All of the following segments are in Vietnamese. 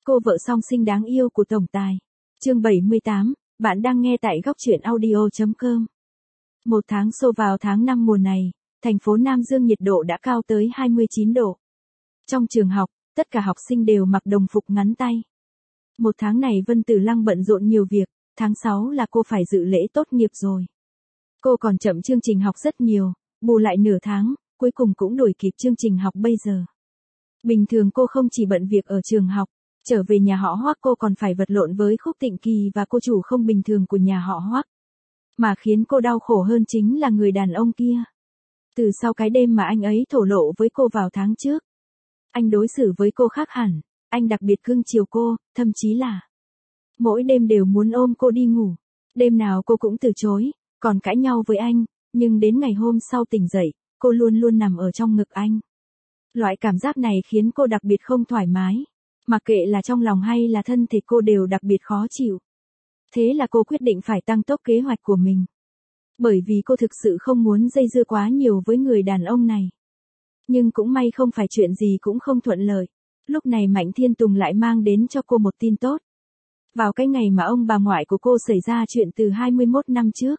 Cô vợ song sinh đáng yêu của tổng tài. Chương 78, bạn đang nghe tại góc truyện audio.com. Một tháng xô vào tháng 5 mùa này, thành phố Nam Dương nhiệt độ đã cao tới 29 độ. Trong trường học, tất cả học sinh đều mặc đồng phục ngắn tay. Một tháng này Vân Tử Lăng bận rộn nhiều việc, tháng 6 là cô phải dự lễ tốt nghiệp rồi. Cô còn chậm chương trình học rất nhiều, bù lại nửa tháng, cuối cùng cũng đuổi kịp chương trình học bây giờ. Bình thường cô không chỉ bận việc ở trường học, trở về nhà họ Hoắc cô còn phải vật lộn với Khúc Tịnh Kỳ và cô chủ không bình thường của nhà họ Hoắc. Mà khiến cô đau khổ hơn chính là người đàn ông kia. Từ sau cái đêm mà anh ấy thổ lộ với cô vào tháng trước, anh đối xử với cô khác hẳn, anh đặc biệt cưng chiều cô, thậm chí là mỗi đêm đều muốn ôm cô đi ngủ. Đêm nào cô cũng từ chối, còn cãi nhau với anh, nhưng đến ngày hôm sau tỉnh dậy, cô luôn luôn nằm ở trong ngực anh. Loại cảm giác này khiến cô đặc biệt không thoải mái, mặc kệ là trong lòng hay là thân thể cô đều đặc biệt khó chịu. Thế là cô quyết định phải tăng tốc kế hoạch của mình. Bởi vì cô thực sự không muốn dây dưa quá nhiều với người đàn ông này. Nhưng cũng may không phải chuyện gì cũng không thuận lợi. Lúc này Mạnh Thiên Tùng lại mang đến cho cô một tin tốt. Vào cái ngày mà ông bà ngoại của cô xảy ra chuyện từ 21 năm trước.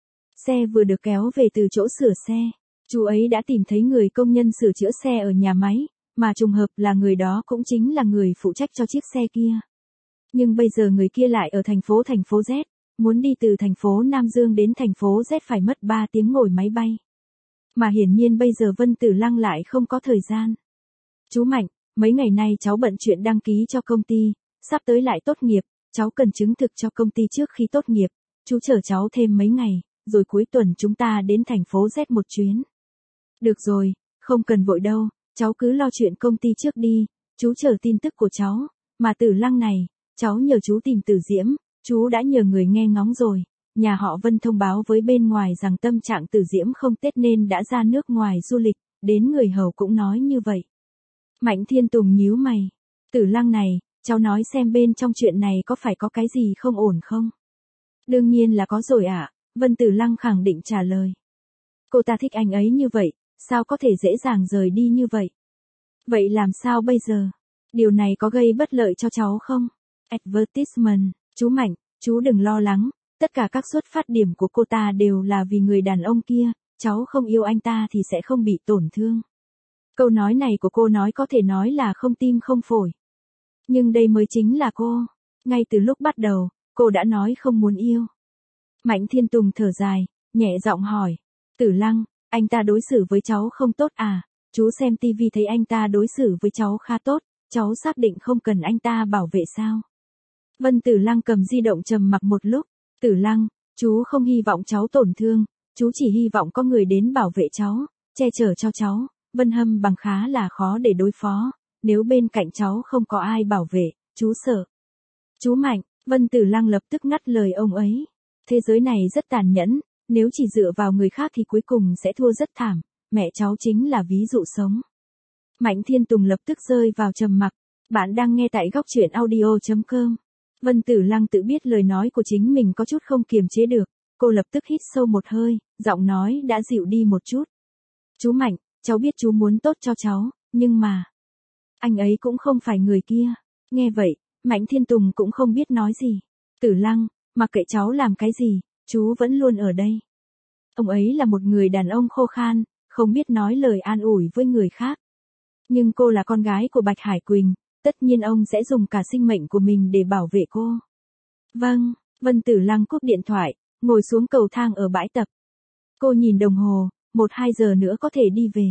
Xe vừa được kéo về từ chỗ sửa xe, chú ấy đã tìm thấy người công nhân sửa chữa xe ở nhà máy, mà trùng hợp là người đó cũng chính là người phụ trách cho chiếc xe kia. Nhưng bây giờ người kia lại ở thành phố Z, muốn đi từ thành phố Nam Dương đến thành phố Z phải mất 3 tiếng ngồi máy bay. Mà hiển nhiên bây giờ Vân Tử Lăng lại không có thời gian. Chú Mạnh, mấy ngày nay cháu bận chuyện đăng ký cho công ty, sắp tới lại tốt nghiệp, cháu cần chứng thực cho công ty trước khi tốt nghiệp, chú chờ cháu thêm mấy ngày, rồi cuối tuần chúng ta đến thành phố Z một chuyến. Được rồi, không cần vội đâu, cháu cứ lo chuyện công ty trước đi, chú chờ tin tức của cháu, mà Tử Lăng này, cháu nhờ chú tìm Tử Diễm, chú đã nhờ người nghe ngóng rồi, nhà họ Vân thông báo với bên ngoài rằng tâm trạng Tử Diễm không tốt nên đã ra nước ngoài du lịch, đến người hầu cũng nói như vậy. Mạnh Thiên Tùng nhíu mày, Tử Lăng này, cháu nói xem bên trong chuyện này có phải có cái gì không ổn không? Đương nhiên là có rồi ạ, Vân Tử Lăng khẳng định trả lời. Cô ta thích anh ấy như vậy, sao có thể dễ dàng rời đi như vậy? Vậy làm sao bây giờ? Điều này có gây bất lợi cho cháu không? Advertisement, chú Mạnh, chú đừng lo lắng, tất cả các xuất phát điểm của cô ta đều là vì người đàn ông kia, cháu không yêu anh ta thì sẽ không bị tổn thương. Câu nói này của cô nói có thể nói là không tim không phổi. Nhưng đây mới chính là cô. Ngay từ lúc bắt đầu, cô đã nói không muốn yêu. Mạnh Thiên Tùng thở dài, nhẹ giọng hỏi. Tử Lăng, anh ta đối xử với cháu không tốt à? Chú xem tivi thấy anh ta đối xử với cháu khá tốt, cháu xác định không cần anh ta bảo vệ sao? Vân Tử Lăng cầm di động trầm mặc một lúc. Tử Lăng, chú không hy vọng cháu tổn thương, chú chỉ hy vọng có người đến bảo vệ cháu, che chở cho cháu. Vân Hâm bằng khá là khó để đối phó, nếu bên cạnh cháu không có ai bảo vệ, chú sợ. Chú Mạnh, Vân Tử Lăng lập tức ngắt lời ông ấy. Thế giới này rất tàn nhẫn, nếu chỉ dựa vào người khác thì cuối cùng sẽ thua rất thảm, mẹ cháu chính là ví dụ sống. Mạnh Thiên Tùng lập tức rơi vào trầm mặc, bạn đang nghe tại góc truyện audio.com. Vân Tử Lăng tự biết lời nói của chính mình có chút không kiềm chế được, cô lập tức hít sâu một hơi, giọng nói đã dịu đi một chút. Chú Mạnh, cháu biết chú muốn tốt cho cháu, nhưng mà anh ấy cũng không phải người kia. Nghe vậy, Mạnh Thiên Tùng cũng không biết nói gì. Tử Lăng, mặc kệ cháu làm cái gì, chú vẫn luôn ở đây. Ông ấy là một người đàn ông khô khan, không biết nói lời an ủi với người khác. Nhưng cô là con gái của Bạch Hải Quỳnh, tất nhiên ông sẽ dùng cả sinh mệnh của mình để bảo vệ cô. Vâng, Vân Tử Lăng cúp điện thoại, ngồi xuống cầu thang ở bãi tập. Cô nhìn đồng hồ, 1-2 giờ nữa có thể đi về.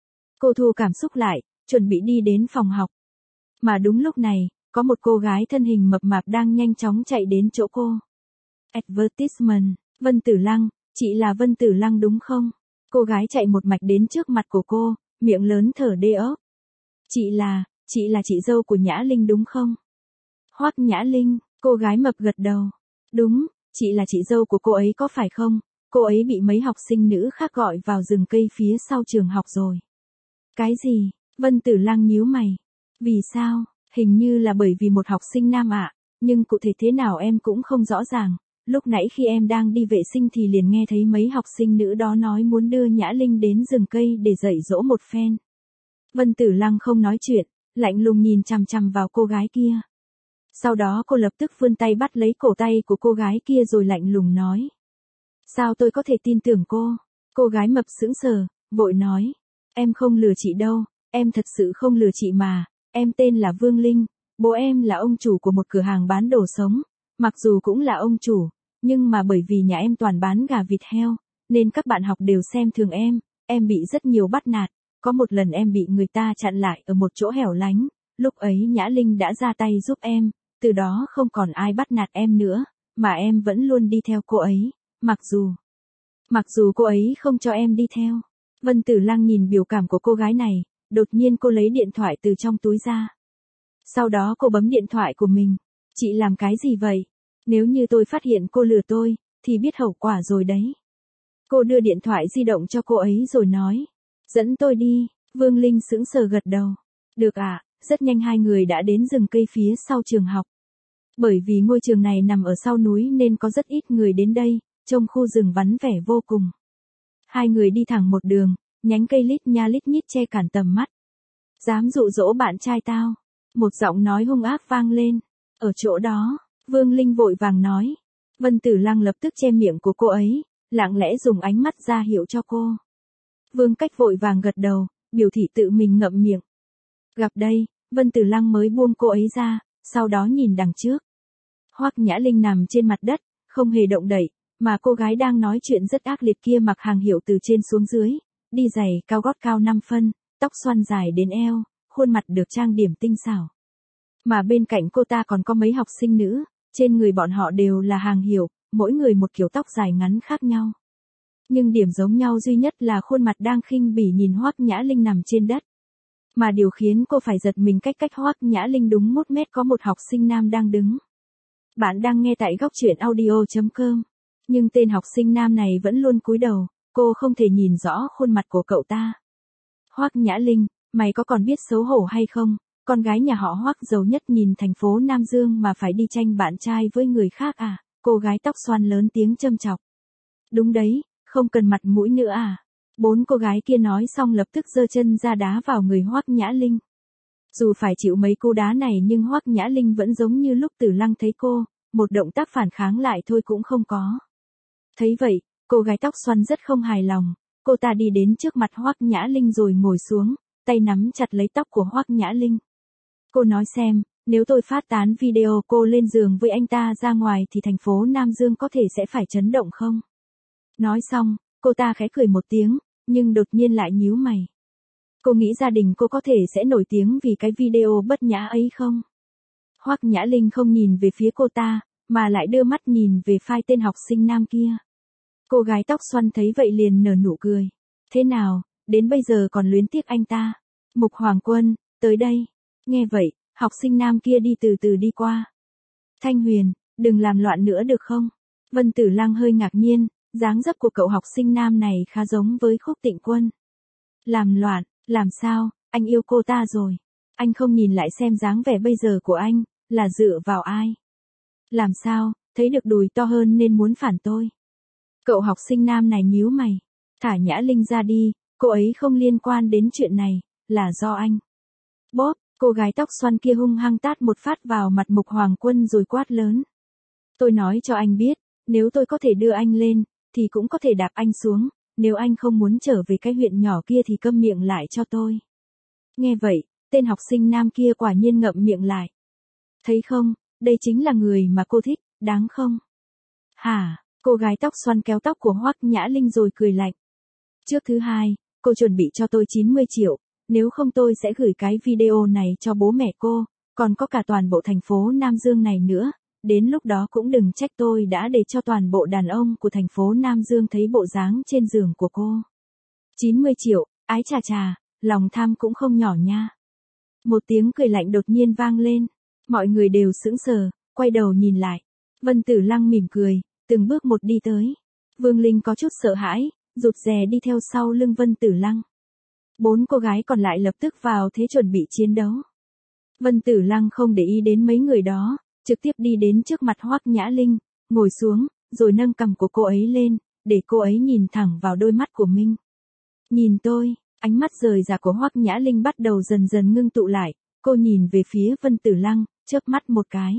Cô thu cảm xúc lại, chuẩn bị đi đến phòng học. Mà đúng lúc này, có một cô gái thân hình mập mạp đang nhanh chóng chạy đến chỗ cô. Advertisement, Vân Tử Lăng, chị là Vân Tử Lăng đúng không? Cô gái chạy một mạch đến trước mặt của cô, miệng lớn thở đê ốc. Chị là chị dâu của Nhã Linh đúng không? Hoắc Nhã Linh, cô gái mập gật đầu. Đúng, chị là chị dâu của cô ấy có phải không? Cô ấy bị mấy học sinh nữ khác gọi vào rừng cây phía sau trường học rồi. Cái gì? Vân Tử Lăng nhíu mày. Vì sao? Hình như là bởi vì một học sinh nam ạ, nhưng cụ thể thế nào em cũng không rõ ràng. Lúc nãy khi em đang đi vệ sinh thì liền nghe thấy mấy học sinh nữ đó nói muốn đưa Nhã Linh đến rừng cây để dạy dỗ một phen. Vân Tử Lăng không nói chuyện, lạnh lùng nhìn chằm chằm vào cô gái kia. Sau đó cô lập tức vươn tay bắt lấy cổ tay của cô gái kia rồi lạnh lùng nói. Sao tôi có thể tin tưởng cô? Cô gái mập sững sờ, vội nói. Em không lừa chị đâu, em thật sự không lừa chị mà, em tên là Vương Linh, bố em là ông chủ của một cửa hàng bán đồ sống, mặc dù cũng là ông chủ, nhưng mà bởi vì nhà em toàn bán gà vịt heo, nên các bạn học đều xem thường em bị rất nhiều bắt nạt, có một lần em bị người ta chặn lại ở một chỗ hẻo lánh, lúc ấy Nhã Linh đã ra tay giúp em, từ đó không còn ai bắt nạt em nữa, mà em vẫn luôn đi theo cô ấy, mặc dù cô ấy không cho em đi theo. Vân Tử Lăng nhìn biểu cảm của cô gái này, đột nhiên cô lấy điện thoại từ trong túi ra. Sau đó cô bấm điện thoại của mình. Chị làm cái gì vậy? Nếu như tôi phát hiện cô lừa tôi, thì biết hậu quả rồi đấy. Cô đưa điện thoại di động cho cô ấy rồi nói. Dẫn tôi đi. Vương Linh sững sờ gật đầu. Được ạ, rất nhanh hai người đã đến rừng cây phía sau trường học. Bởi vì ngôi trường này nằm ở sau núi nên có rất ít người đến đây, trông khu rừng vắng vẻ vô cùng. Hai người đi thẳng một đường, nhánh cây lít nha lít nhít che cản tầm mắt. Dám dụ dỗ bạn trai tao. Một giọng nói hung ác vang lên. Ở chỗ đó, Vương Linh vội vàng nói. Vân Tử Lăng lập tức che miệng của cô ấy, lặng lẽ dùng ánh mắt ra hiệu cho cô. Vương Cách vội vàng gật đầu, biểu thị tự mình ngậm miệng. Gặp đây, Vân Tử Lăng mới buông cô ấy ra, sau đó nhìn đằng trước. Hoắc Nhã Linh nằm trên mặt đất, không hề động đậy, mà cô gái đang nói chuyện rất ác liệt kia mặc hàng hiệu từ trên xuống dưới, đi giày cao gót cao 5 phân, tóc xoăn dài đến eo, khuôn mặt được trang điểm tinh xảo. Mà bên cạnh cô ta còn có mấy học sinh nữ, trên người bọn họ đều là hàng hiệu, mỗi người một kiểu tóc dài ngắn khác nhau. Nhưng điểm giống nhau duy nhất là khuôn mặt đang khinh bỉ nhìn Hoắc Nhã Linh nằm trên đất. Mà điều khiến cô phải giật mình cách Hoắc Nhã Linh đúng 1 mét có một học sinh nam đang đứng. Bạn đang nghe tại góc truyện audio.com. Nhưng tên học sinh nam này vẫn luôn cúi đầu, cô không thể nhìn rõ khuôn mặt của cậu ta. Hoắc Nhã Linh, mày có còn biết xấu hổ hay không? Con gái nhà họ Hoắc giàu nhất nhìn thành phố Nam Dương mà phải đi tranh bạn trai với người khác à? Cô gái tóc xoăn lớn tiếng châm chọc. Đúng đấy, không cần mặt mũi nữa à? 4 cô gái kia nói xong lập tức giơ chân ra đá vào người Hoắc Nhã Linh. Dù phải chịu mấy cú đá này nhưng Hoắc Nhã Linh vẫn giống như lúc Tử Lăng thấy cô, một động tác phản kháng lại thôi cũng không có. Thấy vậy, cô gái tóc xoăn rất không hài lòng, cô ta đi đến trước mặt Hoắc Nhã Linh rồi ngồi xuống, tay nắm chặt lấy tóc của Hoắc Nhã Linh. Cô nói xem, nếu tôi phát tán video cô lên giường với anh ta ra ngoài thì thành phố Nam Dương có thể sẽ phải chấn động không? Nói xong, cô ta khẽ cười một tiếng, nhưng đột nhiên lại nhíu mày. Cô nghĩ gia đình cô có thể sẽ nổi tiếng vì cái video bất nhã ấy không? Hoắc Nhã Linh không nhìn về phía cô ta, mà lại đưa mắt nhìn về phai tên học sinh nam kia. Cô gái tóc xoăn thấy vậy liền nở nụ cười. Thế nào, đến bây giờ còn luyến tiếc anh ta? Mục Hoàng Quân, tới đây. Nghe vậy, học sinh nam kia đi từ từ đi qua. Thanh Huyền, đừng làm loạn nữa được không? Vân Tử Lăng hơi ngạc nhiên, dáng dấp của cậu học sinh nam này khá giống với Khúc Tịnh Quân. Làm loạn, làm sao, anh yêu cô ta rồi. Anh không nhìn lại xem dáng vẻ bây giờ của anh, là dựa vào ai? Làm sao, thấy được đùi to hơn nên muốn phản tôi? Cậu học sinh nam này nhíu mày. Thả Nhã Linh ra đi, cô ấy không liên quan đến chuyện này, là do anh. Bóp, cô gái tóc xoăn kia hung hăng tát một phát vào mặt Mục Hoàng Quân rồi quát lớn. Tôi nói cho anh biết, nếu tôi có thể đưa anh lên, thì cũng có thể đạp anh xuống, nếu anh không muốn trở về cái huyện nhỏ kia thì câm miệng lại cho tôi. Nghe vậy, tên học sinh nam kia quả nhiên ngậm miệng lại. Thấy không, đây chính là người mà cô thích, đáng không? Hả, cô gái tóc xoăn kéo tóc của Hoắc Nhã Linh rồi cười lạnh. Trước thứ hai, cô chuẩn bị cho tôi 90 triệu, nếu không tôi sẽ gửi cái video này cho bố mẹ cô, còn có cả toàn bộ thành phố Nam Dương này nữa, đến lúc đó cũng đừng trách tôi đã để cho toàn bộ đàn ông của thành phố Nam Dương thấy bộ dáng trên giường của cô. 90 triệu, ái chà chà, lòng tham cũng không nhỏ nha. Một tiếng cười lạnh đột nhiên vang lên, mọi người đều sững sờ, quay đầu nhìn lại. Vân Tử Lăng mỉm cười, từng bước một đi tới. Vương Linh có chút sợ hãi, rụt rè đi theo sau lưng Vân Tử Lăng. 4 cô gái còn lại lập tức vào thế chuẩn bị chiến đấu. Vân Tử Lăng không để ý đến mấy người đó, trực tiếp đi đến trước mặt Hoắc Nhã Linh, ngồi xuống, rồi nâng cằm của cô ấy lên, để cô ấy nhìn thẳng vào đôi mắt của mình. Nhìn tôi, ánh mắt rời rạc của Hoắc Nhã Linh bắt đầu dần dần ngưng tụ lại, cô nhìn về phía Vân Tử Lăng, chớp mắt một cái.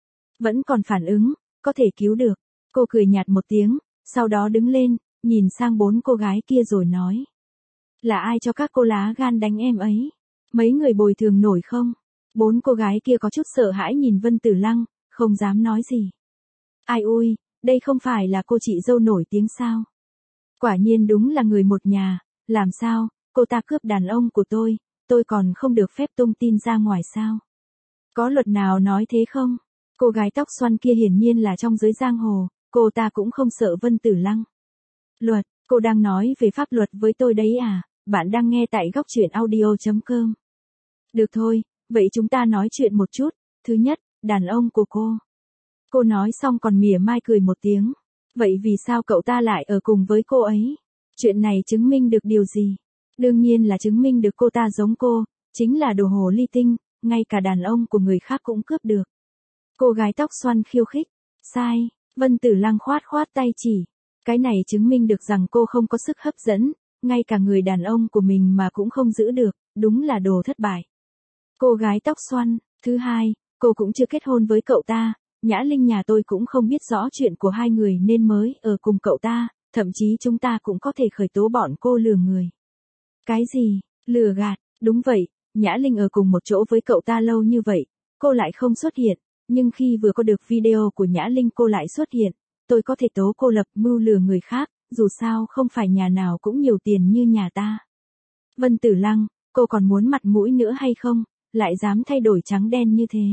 Vẫn còn phản ứng, có thể cứu được. Cô cười nhạt một tiếng, sau đó đứng lên, nhìn sang 4 cô gái kia rồi nói. Là ai cho các cô lá gan đánh em ấy? Mấy người bồi thường nổi không? 4 cô gái kia có chút sợ hãi nhìn Vân Tử Lăng, không dám nói gì. Ai ui, đây không phải là cô chị dâu nổi tiếng sao? Quả nhiên đúng là người một nhà, làm sao, cô ta cướp đàn ông của tôi còn không được phép tung tin ra ngoài sao? Có luật nào nói thế không? Cô gái tóc xoăn kia hiển nhiên là trong giới giang hồ, cô ta cũng không sợ Vân Tử Lăng. Luật, cô đang nói về pháp luật với tôi đấy à? Bạn đang nghe tại góc truyện audio.com. Được thôi, vậy chúng ta nói chuyện một chút. Thứ nhất, đàn ông của cô. Cô nói xong còn mỉa mai cười một tiếng. Vậy vì sao cậu ta lại ở cùng với cô ấy? Chuyện này chứng minh được điều gì? Đương nhiên là chứng minh được cô ta giống cô, chính là đồ hồ ly tinh, ngay cả đàn ông của người khác cũng cướp được. Cô gái tóc xoăn khiêu khích. Sai, Vân Tử Lăng khoát khoát tay chỉ. Cái này chứng minh được rằng cô không có sức hấp dẫn, ngay cả người đàn ông của mình mà cũng không giữ được, đúng là đồ thất bại. Cô gái tóc xoăn, thứ hai, cô cũng chưa kết hôn với cậu ta, Nhã Linh nhà tôi cũng không biết rõ chuyện của hai người nên mới ở cùng cậu ta, thậm chí chúng ta cũng có thể khởi tố bọn cô lừa người. Cái gì, lừa gạt, đúng vậy, Nhã Linh ở cùng một chỗ với cậu ta lâu như vậy, cô lại không xuất hiện, nhưng khi vừa có được video của Nhã Linh cô lại xuất hiện, tôi có thể tố cô lập mưu lừa người khác, dù sao không phải nhà nào cũng nhiều tiền như nhà ta. Vân Tử Lăng, cô còn muốn mặt mũi nữa hay không, lại dám thay đổi trắng đen như thế.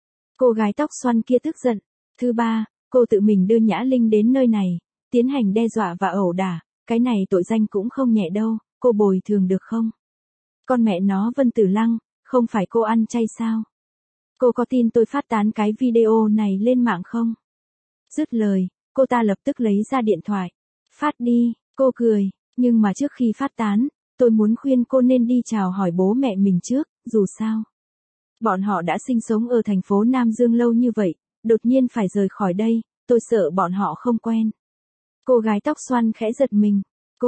Cô gái tóc xoăn kia tức giận. Thứ ba, cô tự mình đưa Nhã Linh đến nơi này, tiến hành đe dọa và ẩu đả, cái này tội danh cũng không nhẹ đâu, cô bồi thường được không? Con mẹ nó Vân Tử Lăng, không phải cô ăn chay sao? Cô có tin tôi phát tán cái video này lên mạng không? Dứt lời, cô ta lập tức lấy ra điện thoại. Phát đi, cô cười, nhưng mà trước khi phát tán, tôi muốn khuyên cô nên đi chào hỏi bố mẹ mình trước, dù sao. Bọn họ đã sinh sống ở thành phố Nam Dương lâu như vậy, đột nhiên phải rời khỏi đây, tôi sợ bọn họ không quen. Cô gái tóc xoăn khẽ giật mình.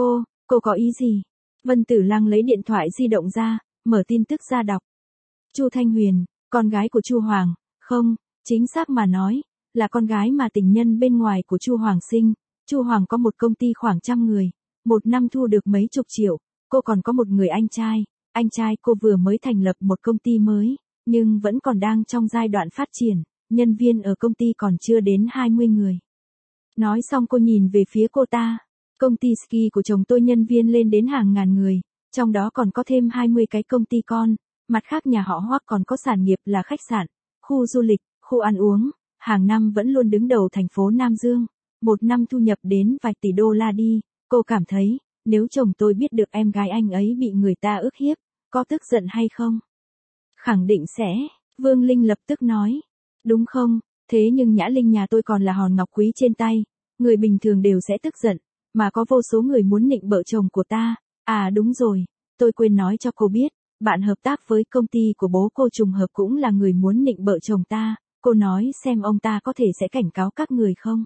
Cô có ý gì? Vân Tử Lăng lấy điện thoại di động ra, mở tin tức ra đọc. Chu Thanh Huyền, con gái của Chu Hoàng, không, chính xác mà nói, là con gái mà tình nhân bên ngoài của Chu Hoàng sinh. Chu Hoàng có một công ty khoảng 100 người, một năm thu được mấy chục triệu, cô còn có một người anh trai cô vừa mới thành lập một công ty mới, nhưng vẫn còn đang trong giai đoạn phát triển, nhân viên ở công ty còn chưa đến 20 người. Nói xong cô nhìn về phía cô ta, công ty ski của chồng tôi nhân viên lên đến hàng ngàn người, trong đó còn có thêm 20 cái công ty con, mặt khác nhà họ Hoắc còn có sản nghiệp là khách sạn, khu du lịch, khu ăn uống, hàng năm vẫn luôn đứng đầu thành phố Nam Dương, một năm thu nhập đến vài tỷ đô la đi, cô cảm thấy, nếu chồng tôi biết được em gái anh ấy bị người ta ức hiếp, có tức giận hay không? Khẳng định sẽ, Vương Linh lập tức nói. Đúng không, thế nhưng Nhã Linh nhà tôi còn là hòn ngọc quý trên tay, người bình thường đều sẽ tức giận, mà có vô số người muốn nịnh bợ chồng của ta. À đúng rồi, tôi quên nói cho cô biết, bạn hợp tác với công ty của bố cô trùng hợp cũng là người muốn nịnh bợ chồng ta, cô nói xem ông ta có thể sẽ cảnh cáo các người không?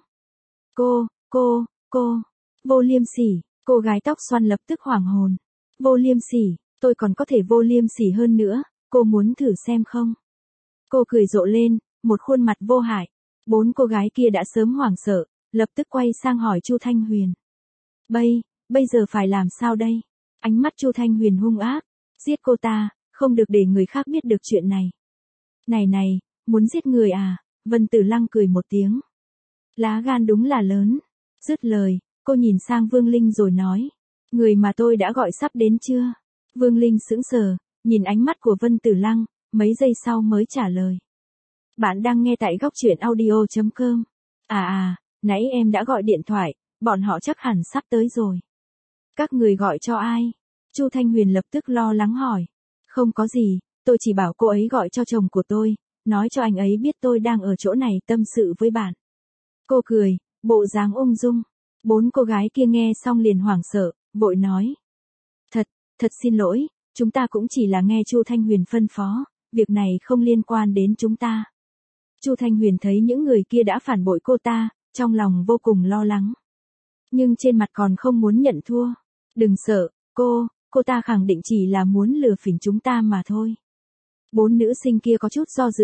Cô, vô liêm sỉ, cô gái tóc xoăn lập tức hoảng hồn. Vô liêm sỉ, tôi còn có thể vô liêm sỉ hơn nữa, cô muốn thử xem không? Cô cười rộ lên, một khuôn mặt vô hại. 4 cô gái kia đã sớm hoảng sợ, lập tức quay sang hỏi Chu Thanh Huyền. Bây giờ phải làm sao đây? Ánh mắt Chu Thanh Huyền hung ác. Giết cô ta, không được để người khác biết được chuyện này. Này, muốn giết người à? Vân Tử Lăng cười một tiếng. Lá gan đúng là lớn. Dứt lời, cô nhìn sang Vương Linh rồi nói. Người mà tôi đã gọi sắp đến chưa? Vương Linh sững sờ, nhìn ánh mắt của Vân Tử Lăng, mấy giây sau mới trả lời. Bạn đang nghe tại góc truyện audio.com. Nãy em đã gọi điện thoại, bọn họ chắc hẳn sắp tới rồi. Các người gọi cho ai? Chu Thanh Huyền lập tức lo lắng hỏi. Không có gì, tôi chỉ bảo cô ấy gọi cho chồng của tôi, nói cho anh ấy biết tôi đang ở chỗ này tâm sự với bạn. Cô cười, bộ dáng ung dung. 4 cô gái kia nghe xong liền hoảng sợ, vội nói. Thật xin lỗi, chúng ta cũng chỉ là nghe Chu Thanh Huyền phân phó, việc này không liên quan đến chúng ta. Chu Thanh Huyền thấy những người kia đã phản bội cô ta, trong lòng vô cùng lo lắng. Nhưng trên mặt còn không muốn nhận thua. Đừng sợ, cô ta khẳng định chỉ là muốn lừa phỉnh chúng ta mà thôi. 4 nữ sinh kia có chút do dự,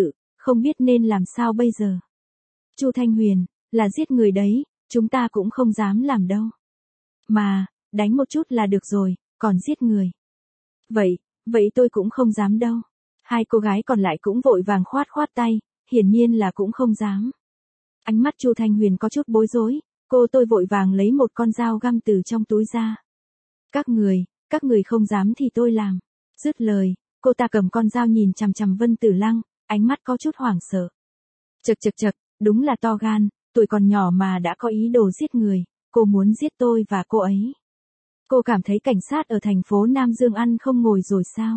không biết nên làm sao bây giờ. Chu Thanh Huyền, là giết người đấy, chúng ta cũng không dám làm đâu. Mà, đánh một chút là được rồi, còn giết người. Vậy tôi cũng không dám đâu. Hai cô gái còn lại cũng vội vàng khoát khoát tay, hiển nhiên là cũng không dám. Ánh mắt Chu Thanh Huyền có chút bối rối, tôi vội vàng lấy một con dao găm từ trong túi ra. Các người không dám thì tôi làm. Dứt lời, cô ta cầm con dao nhìn chằm chằm Vân Tử Lăng, ánh mắt có chút hoảng sợ. Chậc, đúng là to gan, tuổi còn nhỏ mà đã có ý đồ giết người, cô muốn giết tôi và cô ấy. Cô cảm thấy cảnh sát ở thành phố Nam Dương ăn không ngồi rồi sao?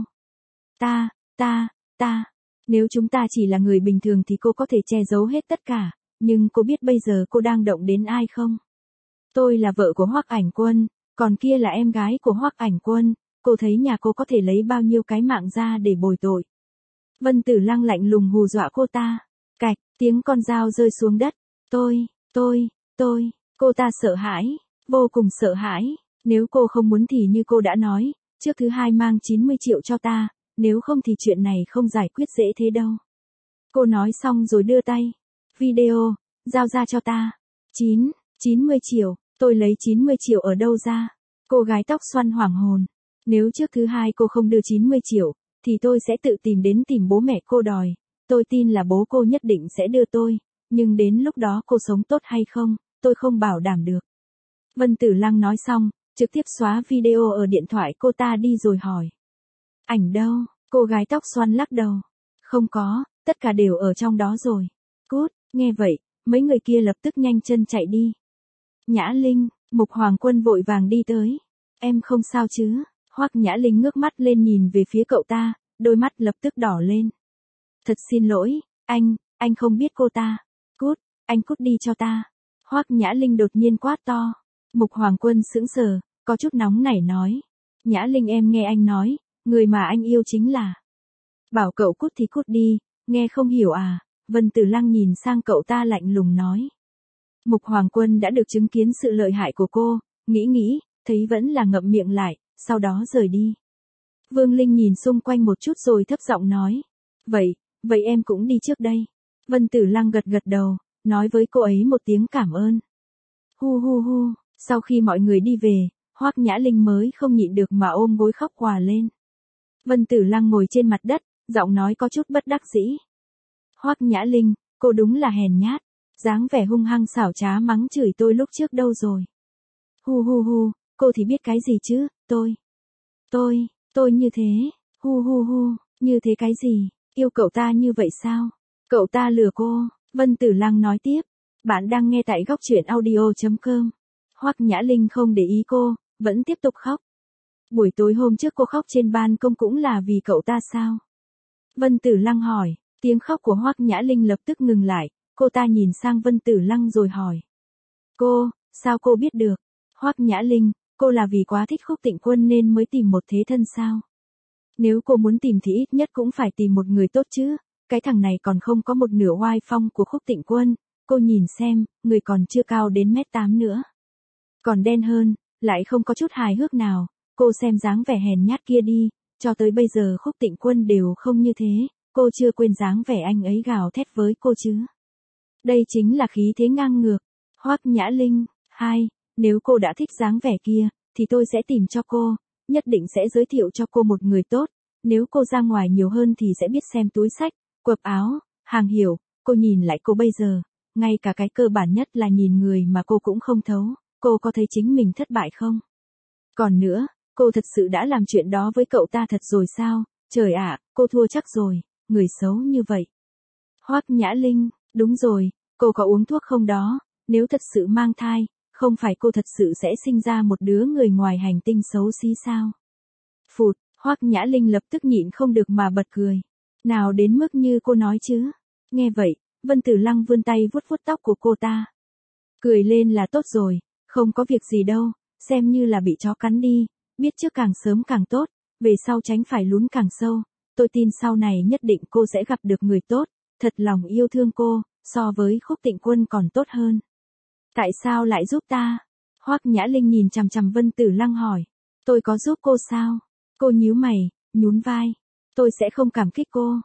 Nếu chúng ta chỉ là người bình thường thì cô có thể che giấu hết tất cả, nhưng cô biết bây giờ cô đang động đến ai không? Tôi là vợ của Hoắc Ảnh Quân, còn kia là em gái của Hoắc Ảnh Quân, cô thấy nhà cô có thể lấy bao nhiêu cái mạng ra để bồi tội. Vân Tử Lăng lạnh lùng hù dọa cô ta. Cạch, tiếng con dao rơi xuống đất. Cô ta sợ hãi, vô cùng sợ hãi. Nếu cô không muốn thì như cô đã nói, trước thứ hai mang 90 triệu cho ta, nếu không thì chuyện này không giải quyết dễ thế đâu. Cô nói xong rồi đưa tay. Video, giao ra cho ta. 90 triệu, tôi lấy 90 triệu ở đâu ra? Cô gái tóc xoăn hoảng hồn. Nếu trước thứ hai cô không đưa 90 triệu, thì tôi sẽ tự tìm bố mẹ cô đòi. Tôi tin là bố cô nhất định sẽ đưa tôi, nhưng đến lúc đó cô sống tốt hay không, tôi không bảo đảm được. Vân Tử Lăng nói xong, trực tiếp xóa video ở điện thoại cô ta đi rồi hỏi. Ảnh đâu? Cô gái tóc xoăn lắc đầu. Không có, tất cả đều ở trong đó rồi. Cút, nghe vậy, mấy người kia lập tức nhanh chân chạy đi. Nhã Linh, Mục Hoàng Quân vội vàng đi tới. Em không sao chứ? Hoắc Nhã Linh ngước mắt lên nhìn về phía cậu ta, đôi mắt lập tức đỏ lên. Thật xin lỗi, anh không biết cô ta. Cút, anh cút đi cho ta. Hoắc Nhã Linh đột nhiên quát to. Mục Hoàng Quân sững sờ, có chút nóng nảy nói. Nhã Linh em nghe anh nói, người mà anh yêu chính là. Bảo cậu cút thì cút đi, nghe không hiểu à? Vân Tử Lăng nhìn sang cậu ta lạnh lùng nói. Mục Hoàng Quân đã được chứng kiến sự lợi hại của cô, nghĩ, thấy vẫn là ngậm miệng lại, sau đó rời đi. Vương Linh nhìn xung quanh một chút rồi thấp giọng nói. Vậy em cũng đi trước đây. Vân Tử Lăng gật đầu, nói với cô ấy một tiếng cảm ơn. Hu, sau khi mọi người đi về, Hoắc Nhã Linh mới không nhịn được mà ôm gối khóc òa lên. Vân Tử Lăng ngồi trên mặt đất, giọng nói có chút bất đắc dĩ. Hoắc Nhã Linh, cô đúng là hèn nhát, dáng vẻ hung hăng xảo trá mắng chửi tôi lúc trước đâu rồi. Hu, cô thì biết cái gì chứ, tôi như thế, hu, như thế cái gì, yêu cậu ta như vậy sao? Cậu ta lừa cô, Vân Tử Lăng nói tiếp. Bạn đang nghe tại góc truyện audio.com. Hoắc Nhã Linh không để ý cô, vẫn tiếp tục khóc. Buổi tối hôm trước cô khóc trên ban công cũng là vì cậu ta sao? Vân Tử Lăng hỏi, tiếng khóc của Hoắc Nhã Linh lập tức ngừng lại, cô ta nhìn sang Vân Tử Lăng rồi hỏi. Sao cô biết được? Hoắc Nhã Linh, cô là vì quá thích Khúc Tịnh Quân nên mới tìm một thế thân sao? Nếu cô muốn tìm thì ít nhất cũng phải tìm một người tốt chứ, cái thằng này còn không có một nửa oai phong của Khúc Tịnh Quân, cô nhìn xem, người còn chưa cao đến 1m8 nữa. Còn đen hơn, lại không có chút hài hước nào, cô xem dáng vẻ hèn nhát kia đi, cho tới bây giờ Khúc Tịnh Quân đều không như thế, cô chưa quên dáng vẻ anh ấy gào thét với cô chứ. Đây chính là khí thế ngang ngược. Hoắc Nhã Linh, nếu cô đã thích dáng vẻ kia, thì tôi sẽ tìm cho cô, nhất định sẽ giới thiệu cho cô một người tốt, nếu cô ra ngoài nhiều hơn thì sẽ biết xem túi xách, quần áo, hàng hiệu, cô nhìn lại cô bây giờ, ngay cả cái cơ bản nhất là nhìn người mà cô cũng không thấu, cô có thấy chính mình thất bại không? Còn nữa, cô thật sự đã làm chuyện đó với cậu ta thật rồi sao? Trời ạ, cô thua chắc rồi, người xấu như vậy. Hoắc Nhã Linh, đúng rồi, cô có uống thuốc không đó? Nếu thật sự mang thai, không phải cô thật sự sẽ sinh ra một đứa người ngoài hành tinh xấu xí sao? Phụt, Hoắc Nhã Linh lập tức nhịn không được mà bật cười. Nào đến mức như cô nói chứ? Nghe vậy, Vân Tử Lăng vươn tay vuốt vuốt tóc của cô ta. Cười lên là tốt rồi, không có việc gì đâu, xem như là bị chó cắn đi, biết trước càng sớm càng tốt, về sau tránh phải lún càng sâu, tôi tin sau này nhất định cô sẽ gặp được người tốt, thật lòng yêu thương cô, so với Khúc Tịnh Quân còn tốt hơn. Tại sao lại giúp ta? Hoắc Nhã Linh nhìn chằm chằm Vân Tử Lăng hỏi. Tôi có giúp cô sao? Cô nhíu mày, nhún vai. Tôi sẽ không cảm kích cô.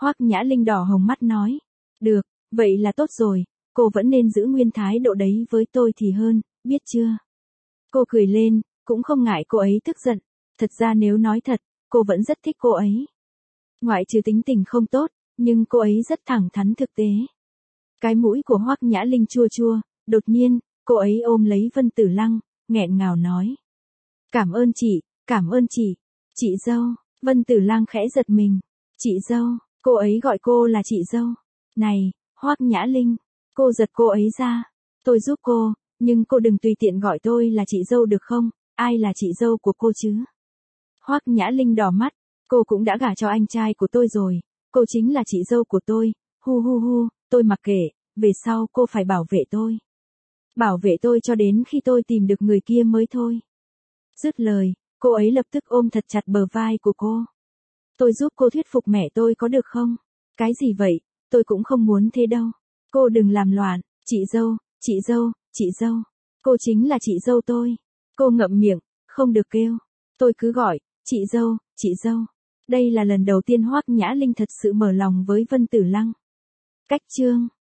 Hoắc Nhã Linh đỏ hồng mắt nói. Được, vậy là tốt rồi, cô vẫn nên giữ nguyên thái độ đấy với tôi thì hơn, biết chưa? Cô cười lên, cũng không ngại cô ấy tức giận. Thật ra nếu nói thật, cô vẫn rất thích cô ấy. Ngoại trừ tính tình không tốt, nhưng cô ấy rất thẳng thắn thực tế. Cái mũi của Hoắc Nhã Linh chua chua, đột nhiên, cô ấy ôm lấy Vân Tử Lăng, nghẹn ngào nói. Cảm ơn chị, cảm ơn chị. Chị dâu, Vân Tử Lăng khẽ giật mình. Chị dâu, cô ấy gọi cô là chị dâu. Này, Hoắc Nhã Linh, cô giật cô ấy ra. Tôi giúp cô, nhưng cô đừng tùy tiện gọi tôi là chị dâu được không? Ai là chị dâu của cô chứ? Hoắc Nhã Linh đỏ mắt, cô cũng đã gả cho anh trai của tôi rồi, cô chính là chị dâu của tôi, hu hu hu, tôi mặc kệ, về sau cô phải bảo vệ tôi. Bảo vệ tôi cho đến khi tôi tìm được người kia mới thôi. Dứt lời, cô ấy lập tức ôm thật chặt bờ vai của cô. Tôi giúp cô thuyết phục mẹ tôi có được không? Cái gì vậy, tôi cũng không muốn thế đâu. Cô đừng làm loạn, chị dâu, chị dâu, chị dâu. Cô chính là chị dâu tôi. Cô ngậm miệng, không được kêu. Tôi cứ gọi, chị dâu, chị dâu. Đây là lần đầu tiên Hoắc Nhã Linh thật sự mở lòng với Vân Tử Lăng. Cách chương